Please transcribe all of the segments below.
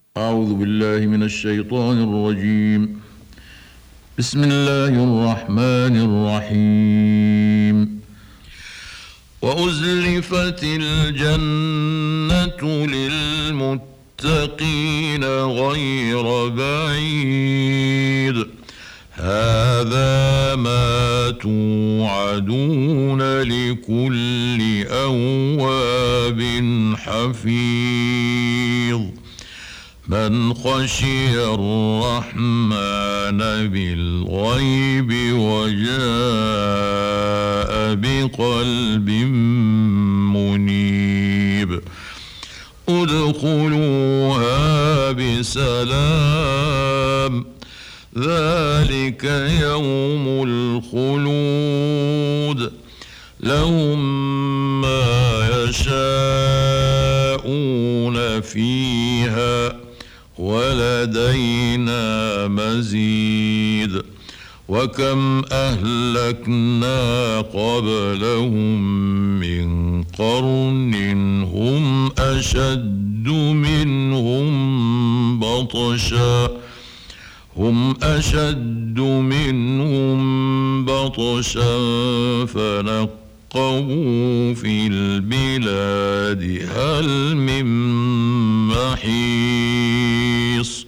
أعوذ بالله من الشيطان الرجيم. بسم الله الرحمن الرحيم. وأزلفت الجنة للمتقين غير بعيد هذا ما توعدون لكل أواب حفيظ من خشي الرحمن بالغيب وجاء بقلب منيب ادخلوها بسلام ذلك يوم الخلود لهم ما يشاءون فيها ولدينا مزيد وكم أهلكنا قبلهم من قرن هم أشد منهم بطشا فنقبوا في البلاد هل من محيص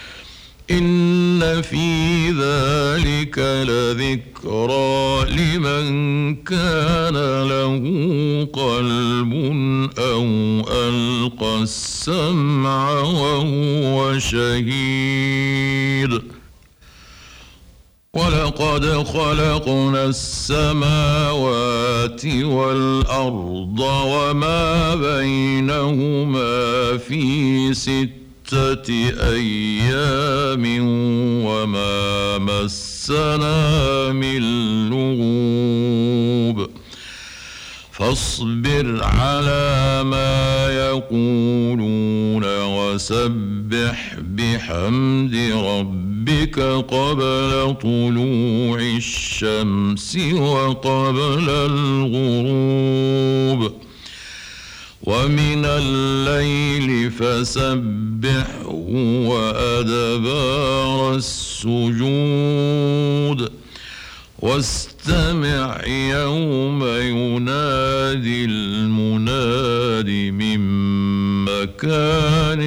إن في ذلك لذكرى لمن كان له قلب أو ألقى السمع وهو شهيد ولقد خلقنا السماوات والأرض وما بينهما في 6 أيام وما مسنا من لغوب فاصبر على ما يقولون وسبح بحمد ربك قبل طلوع الشمس وقبل الغروب ومن الليل فسبحه وأدبار السجود واستمع يوم ينادي المناد من مكان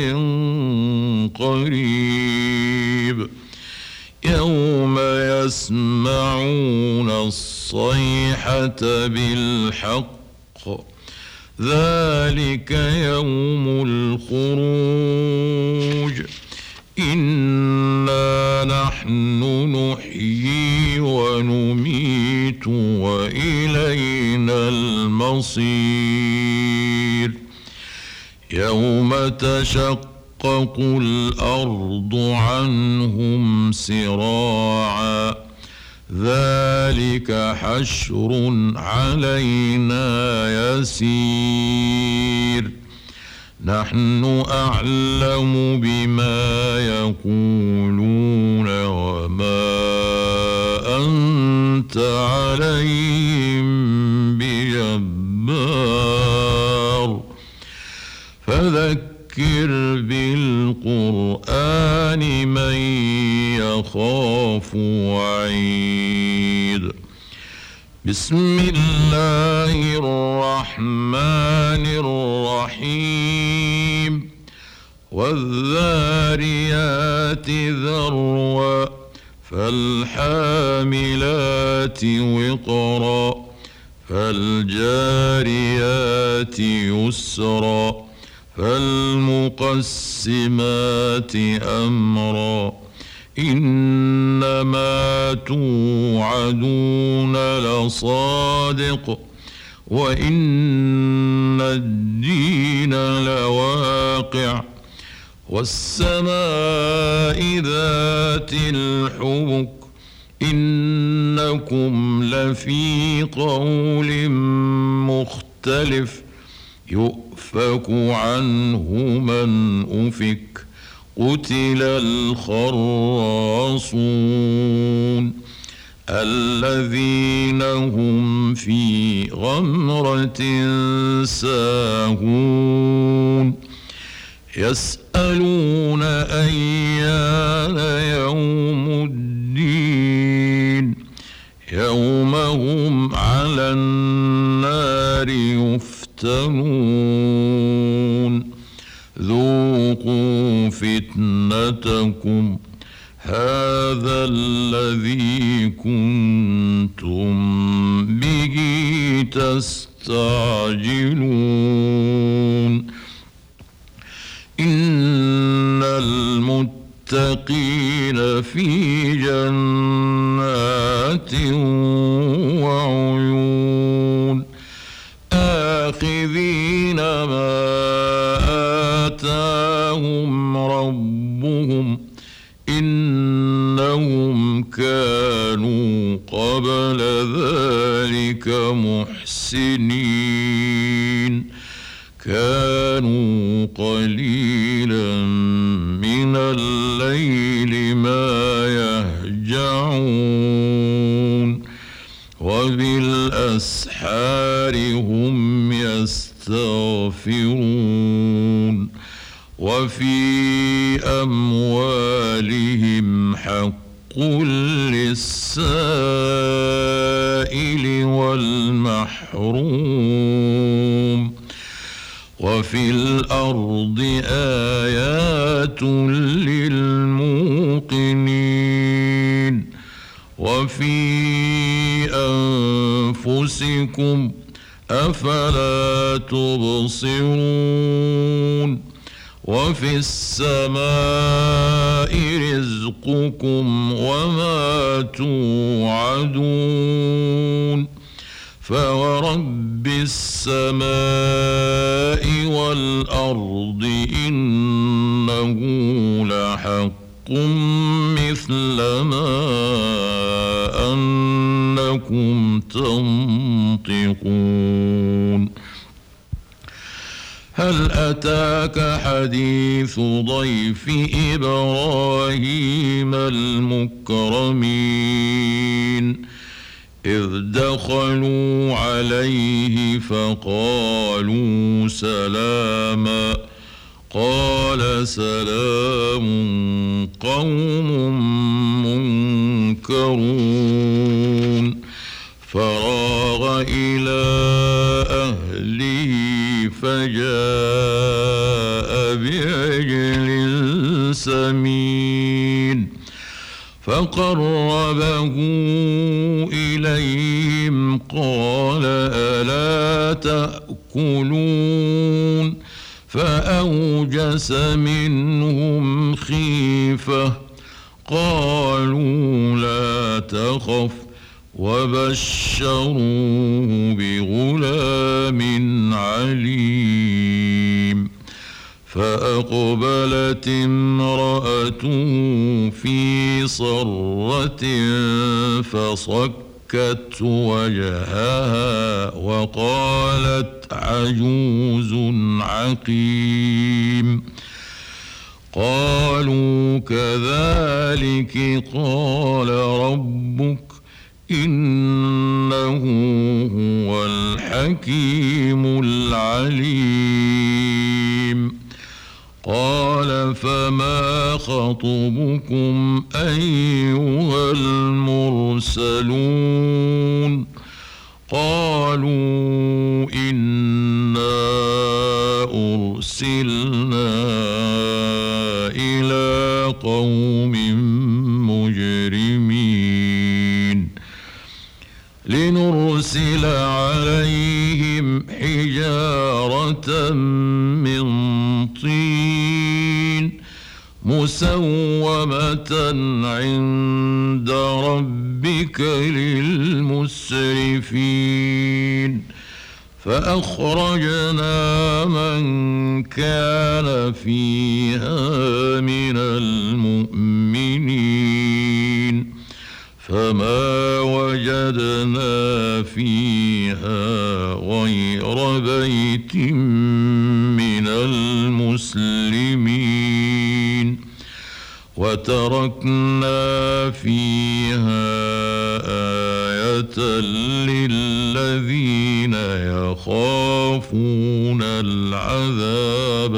قريب يوم يسمعون الصيحة بالحق ذلك يوم الخروج إنا نحن نحيي ونميت وإلينا المصير يوم تشقق الأرض عنهم سراعا ذلك حشر علينا يسير نحن أعلم بما يقولون وما أنت عليهم بجبار فذكر بالقرآن من يخاف وعيد بسم الله الرحمن الرحيم والذاريات ذروا فالحاملات وقرا فالجاريات يسرا فالمقسمات أمرا إنما توعدون لصادق وإن الدين لواقع والسماء ذات الحبك إنكم لفي قول مختلف يؤفك عنه من أفك قتل الخراصون الذين هم في غمرة ساهون يسألون أيان يوم الدين يوم هم على النار يفتنون ذوقوا فتنتكم هذا الذي كنتم به تستعجلون إن المتقين في جنات وعيون آخذين ما آتاهم ربهم إنهم كانوا قبل ذلك محسنين كانوا قليلا من الليل ما يهجعون وبالأسحار هم يستغفرون وفي أموالهم حق للسائل والمحروم وفي الأرض آيات للموقنين وفي أنفسكم أفلا تبصرون وفي السماء رزقكم وما توعدون فورب السماء والأرض إنه لحق مثل ما أنكم تنطقون هل أتاك حديث ضيف إبراهيم المكرمين إذ دخلوا عليه فقالوا سلاما قال سلام قوم منكرون فراغ إلى أهله فجاء بعجل سمين فقربه إليهم قال ألا تأكلون فأوجس منهم خيفة قالوا لا تخف وبشروه بغلام عليم فأقبلت امرأته في صرة فصكت وجهها وقالت عجوز عقيم قالوا كذلك قال ربك إنه هو الحكيم العليم قال فما خطبكم أيها المرسلون قالوا إنا أرسلنا إلى قوم مجرمين لنرسل عليهم حجارة من طين مسومة عند ربك للمسرفين فأخرجنا من كان فيها من المؤمنين فما وجدنا فيها غير بيت من المسلمين وتركنا فيها للذين يخافون العذاب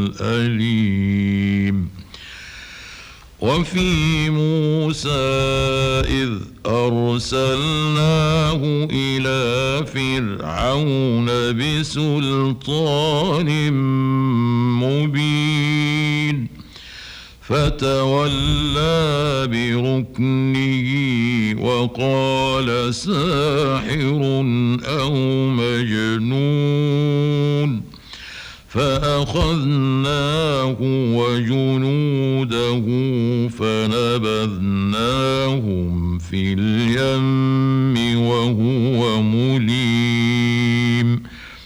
الأليم. وفي موسى إذ أرسلناه إلى فرعون بسلطان مبين فتولى بركنه وقال ساحر أو مجنون فأخذناه وجنوده فنبذناهم في اليم وهو مليم.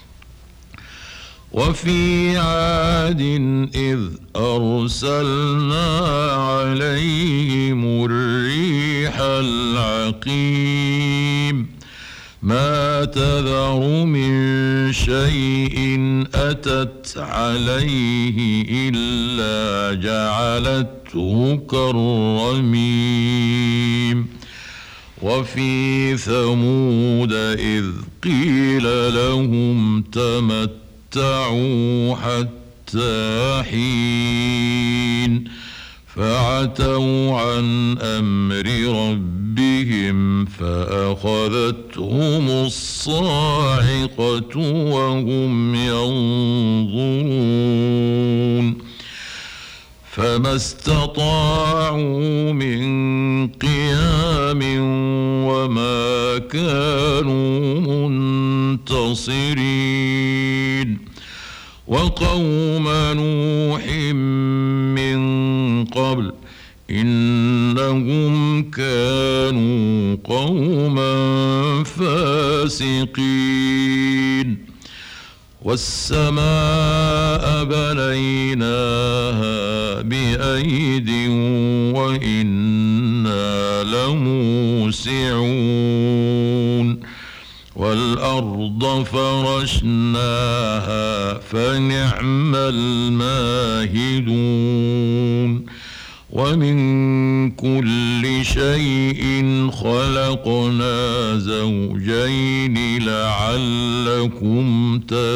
وفي عاد إذ أرسلنا عليهم الريح العقيم ما تذر من شيء أتت عليه إلا جعلته كالرميم. وفي ثمود إذ قيل لهم تمتعوا حتى حين فعتوا عن أمر ربهم فأخذتهم الصاعقة وهم ينظرون فما استطاعوا من قيام وما كانوا منتصرين. وقوم نوح من قبل إنهم كانوا قوما فاسقين. والسماء بنيناها بأيد وإنا لموسعون. والأرض فرشناها فنعم الماهدون. ومن كل شيء خلقنا زوجين لعلكم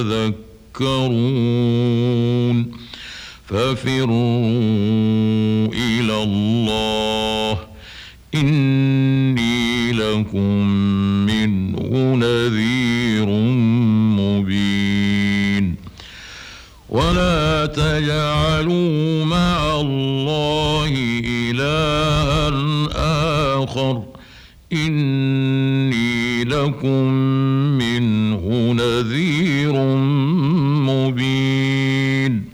تذكرون. ففروا إلى الله إني لكم منه نذير مبين. ولا تجعلوا مع الله إلها آخر إني لكم منه نذير مبين.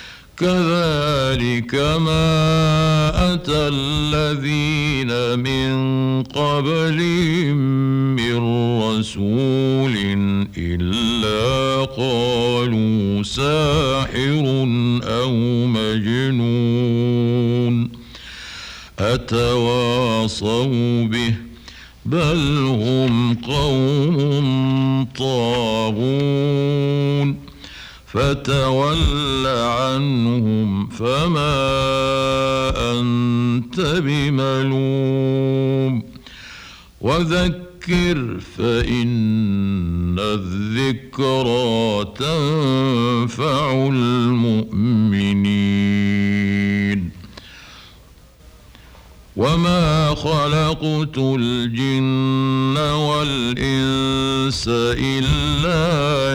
كذلك ما أتى الذين من قبلهم من رسول إلا قالوا ساحر أو مجنون أتواصوا به بل هم قوم طاغون. فتول عنهم فما أنت بملوم وذكر فإن الذكرى تنفع المؤمنين. وما خلقت الجن والإنس إلا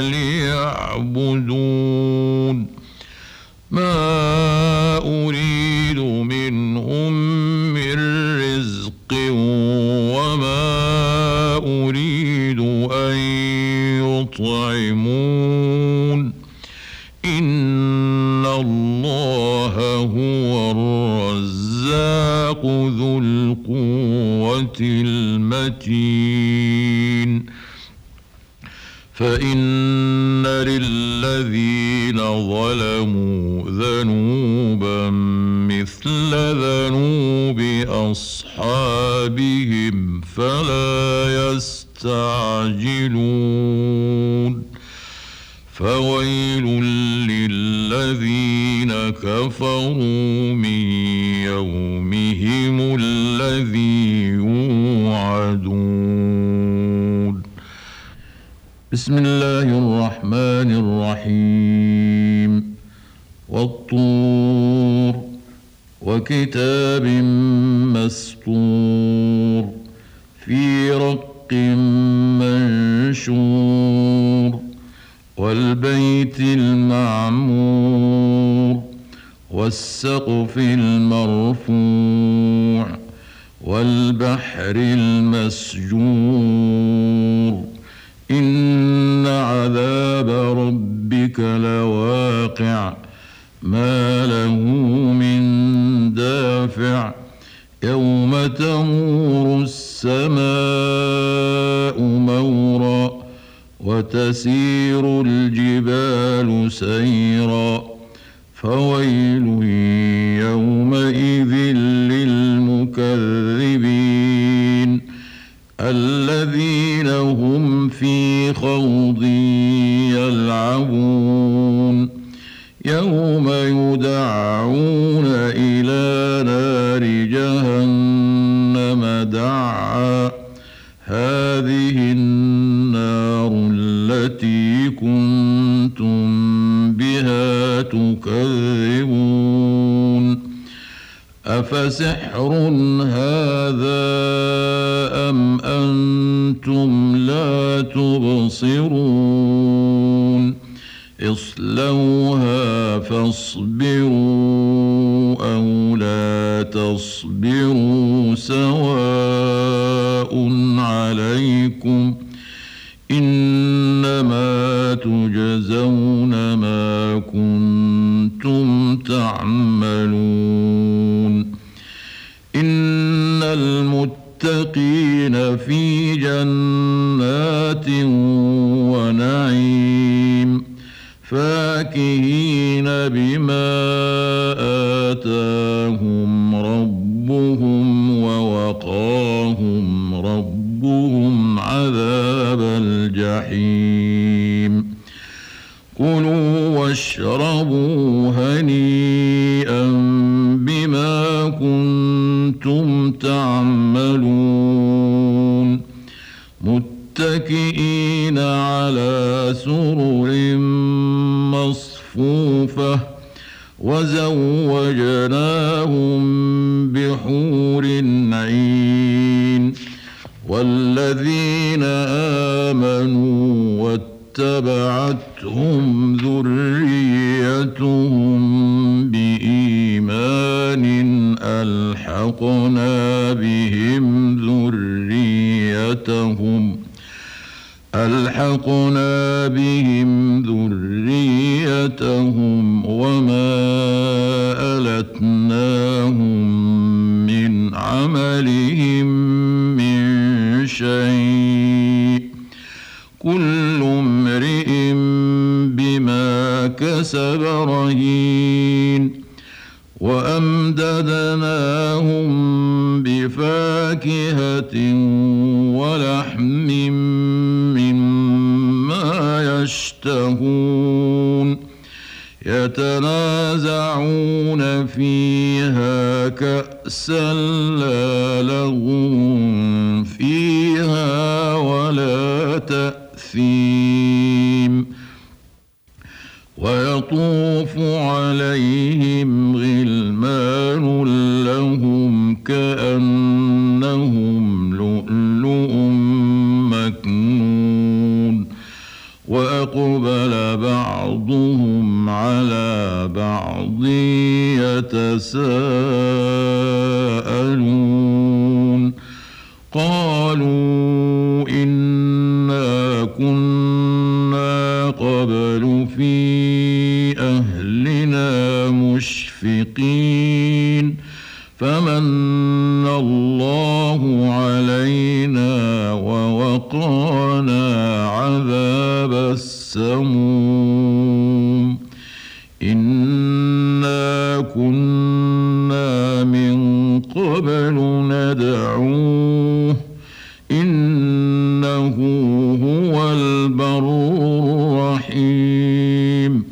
ليعبدون. ما أريد منهم من رزق وما أريد أن يطعمون إن الله هو الرزاق ذو القوة المتين. فإن للذين ظلموا ذنوبا مثل ذنوب أصحابهم فلا يستعجلون. فويل للذين كفروا من يومهم الذي يوعدون. بسم الله الرحمن الرحيم والطور وكتاب مسطور في رق منشور والبيت المعمور والسقف المرفوع والبحر المسجور إن عذاب ربك لواقع ما له من دافع يوم تمور السماء مورا وتسير الجبال سيرا فويل يومئذ للمكذبين الذين هم في خوض يلعبون يوم يدعون إلى نار جهنم دعا هذه النار التي كنتم بها تكذبون أفسحر هذا أم أنتم لا تبصرون اصلوها فاصبروا أو لا تصبروا سواء عليكم إنما تجزون ما كنتم تعملون إن المتقين في جنات ونعيم فاكهين بما آتاهم ربهم ووقاهم ربهم عذاب الجحيم كلوا واشربوا هنيئا بما كنتم تعملون متكئين على سرر مصفوفة وزوجناهم بحور عين والذين آمنوا واتبعتهم ذريتهم بإيمان ألحقنا بهم ذريتهم وما ألتناهم من عملهم من شيء كل امرئ بما كسب رهين وأمددناهم بفاكهة ولحم مما يشتهون يتنازعون فيها كأسا لا لغو فيها ولا تأثيم ويطوف عليهم غلمان لهم كأنهم لؤلؤ مكنون وأقبل بعضهم على بعض يتساءلون قالوا إنا كنا قبل في أهلنا مشفقين فمن الله علينا ووقانا عذاب السموم إنا كنا من قبل ندعوه إنه هو البر الرحيم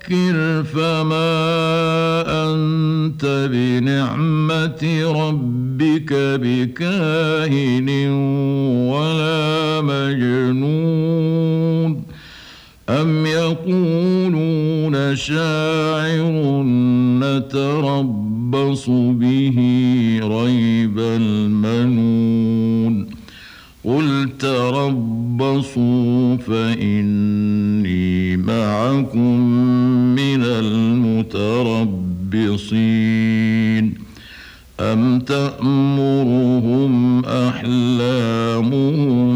فذكر فما أنت بنعمة ربك ربك بكاهن ولا مجنون أم يقولون شاعر نتربص به ريب المنون قل تربصوا فإني معكم من المتربصين أم تأمرهم أحلامهم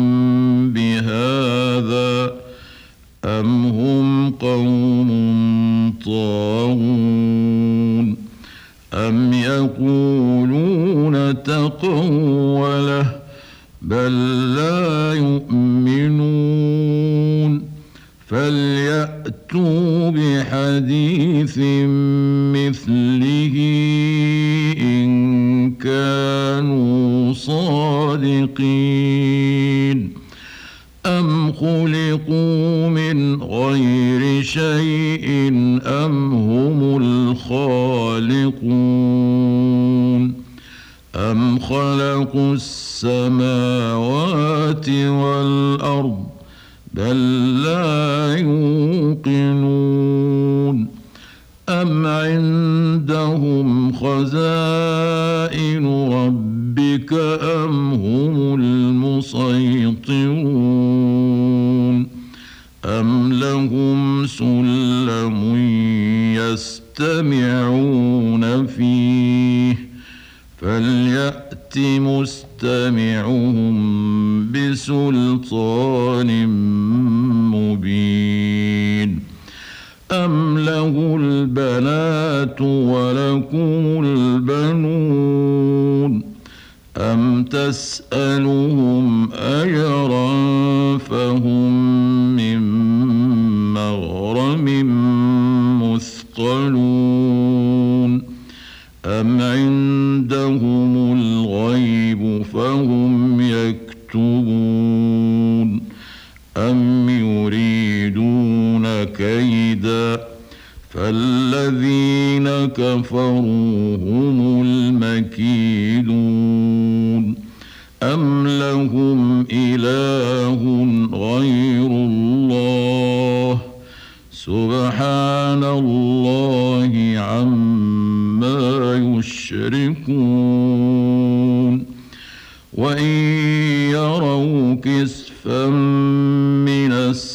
بهذا أم هم قوم طاغون أم يقولون تقوله بل لا يؤمنون فليأتوا بحديث مثله إن كانوا صادقين أم خلقوا من غير شيء أم هم الخالقون أم خلقوا السماوات والأرض بل لا يوقنون أم عندهم خزائن ربك أم هم المسيطرون أم لهم سلم يستمعون فيه فليأت مستمعهم بسلطان مبين أم له البنات ولكم البنون أم تسألهم أجرا فهم من مغرم مثقلون أم عندهم الغيب فهم يكتبون أم يريدون كيدا فالذين كفروا هم المكيدون أم لهم إله غير الله سبحان الله عما يشركون وإن يروا كسفا من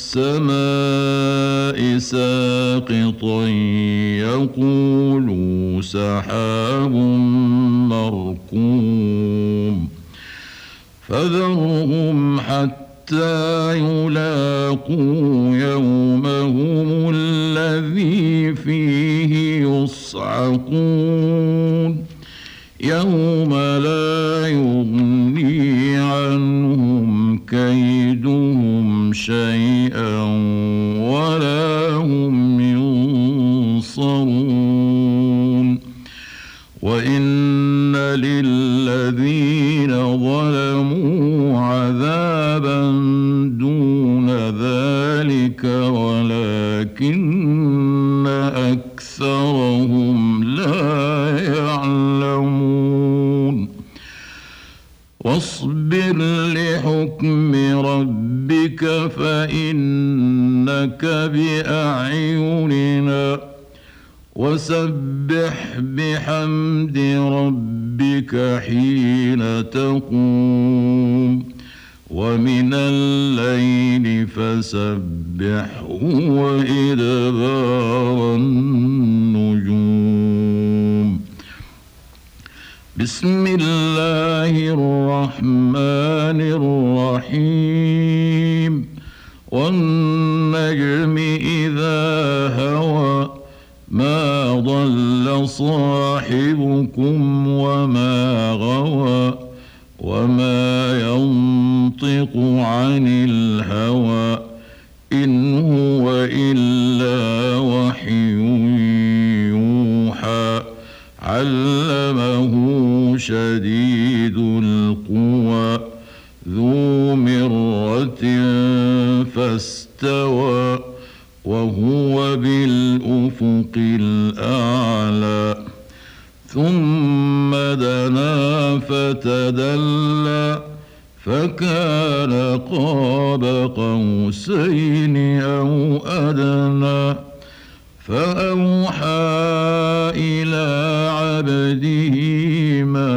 السماء ساقطا يقولوا سحاب مركوم فذرهم حتى يلاقوا يومهم الذي فيه يصعقون يوم لا يغني عنهم كيدهم شيئا ولا هم ينصرون وإن للذين ظلموا عذابا دون ذلك ولكن أكثرهم لا يعلمون واصبر لحكم ربك فإنك بأعيننا وسبح بحمد ربك حين تقوم ومن الليل فسبحه وإدبار النجوم بسم الله الرحمن الرحيم والنجم إذا هوى ما ضل صاحبكم وما غوى وما ينطق عن الهوى إن هو إلا وحي يوحى علمه شديد القوى ذو مرة فاستوى وهو بالأفق الأعلى ثم فدنا فتدلى فكان قاب قوسين أو أدنى فأوحى إلى عبده ما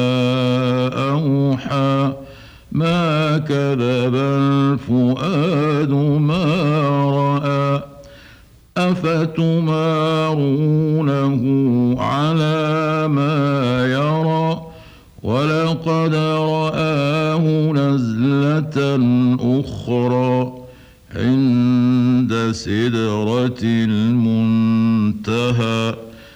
أوحى ما كذب الفؤاد ما رأى أفتمارونه على ما يرى ولقد رآه نزلة أخرى عند سدرة المنتهى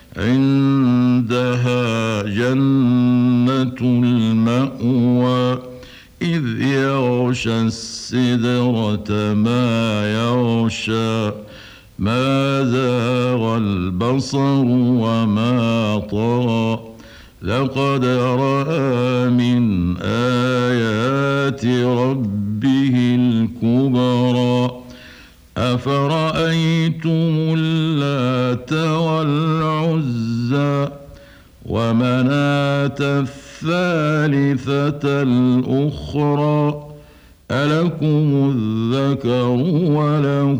عندها جنة المأوى إذ يغشى السدرة ما يغشى ما زاغ البصر وما طغى لقد رأى من آيات ربه الكبرى أفرأيتم اللات والعزى ومناة الثالثة الأخرى ألكم الذكر وله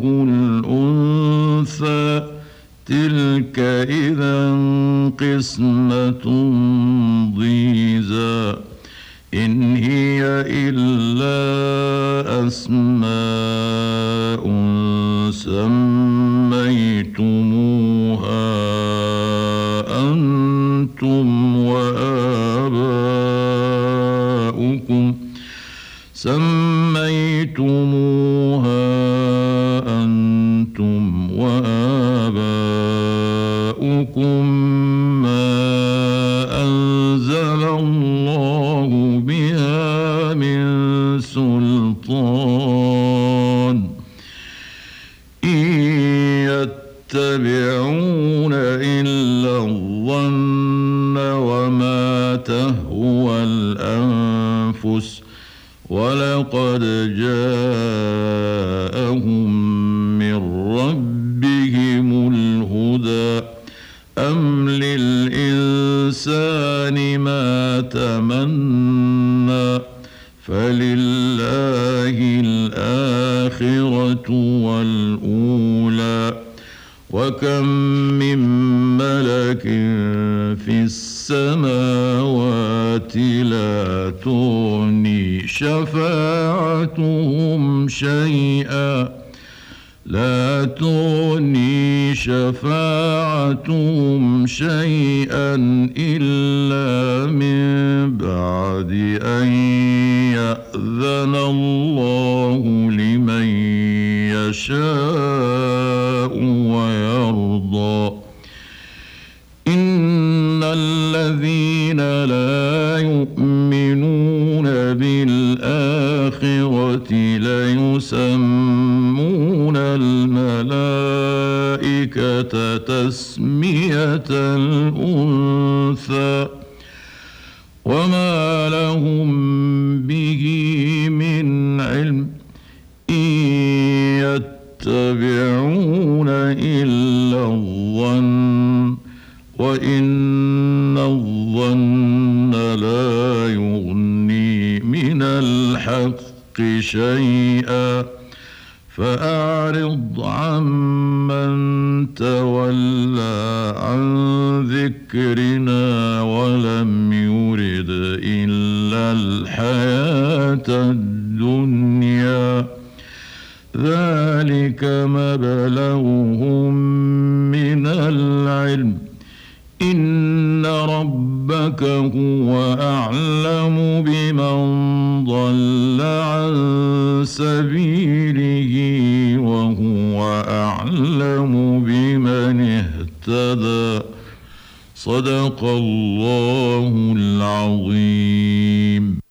الأنثى تلك إذا قسمة ضيزى إن هي إلا أسماء سميتموها أنتم وآباؤكم ما أنزل الله بها من سلطان إن يتبعون إلا الظن وما تهوى الأنفس ولقد جاءهم من ربهم الهدى أم للإنسان ما تمنى فلله الآخرة والأولى وكم من ملك في السماوات لا تغني شفاعتهم شيئا إلا من بعد أن يأذن الله لمن يشاء ويرضى إن الذين لا يؤمنون بالآخرة ليسمون الملائكة تسمية الأنثى وما لهم به من علم إن يتبعون إلا الظن وإن الظن لا يغني من الحق شيئا فأعرض عمن تولى عن ذكرنا ولم يرد إلا الحياة الدنيا ذلك مبلغهم من العلم إن ربك هو أعلم بمن ضل عن سبيله وهو أعلم بمن اهتدى صدق الله العظيم.